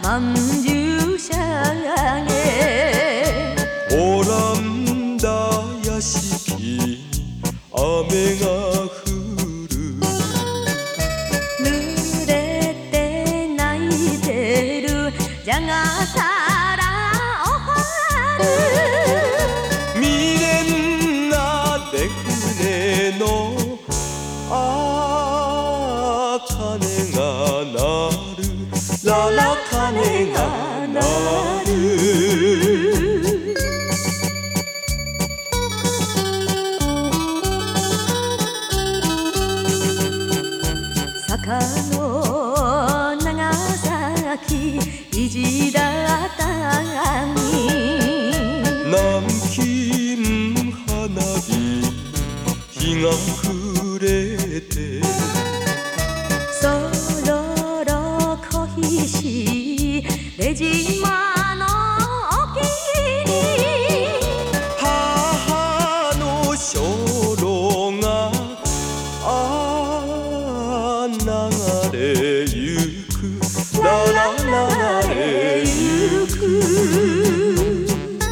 まんじゅうしゃげオランダ屋敷に雨が降る濡れて泣いてるじゃがたらおはる未練な出船の鐘が鳴るララ鐘が鳴る坂の長崎意地だったに南京花火日が暮れてそろろ小石出島の沖に母の精霊が流れゆくララ流れゆく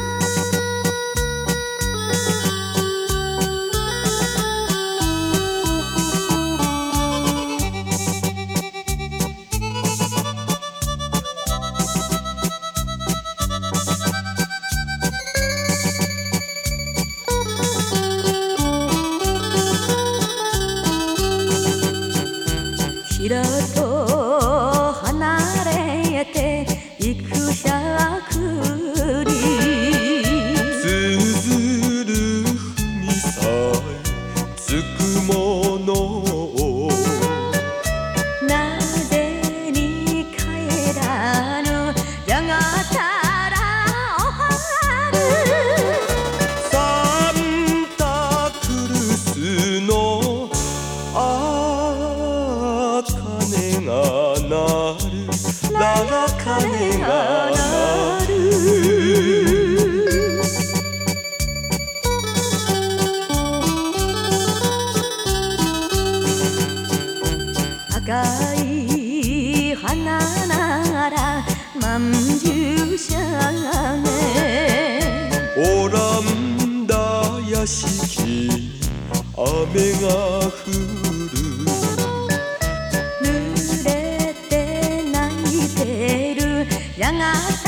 平と離れていくしゃくりつづる文さえつくものをなぜに帰らぬやがたらおはるサンタクルスの鐘が鳴るララ鐘が鳴る赤い花ならまんじゅうしゃげオランダ屋敷に雨が降る濡れて泣いてるやがた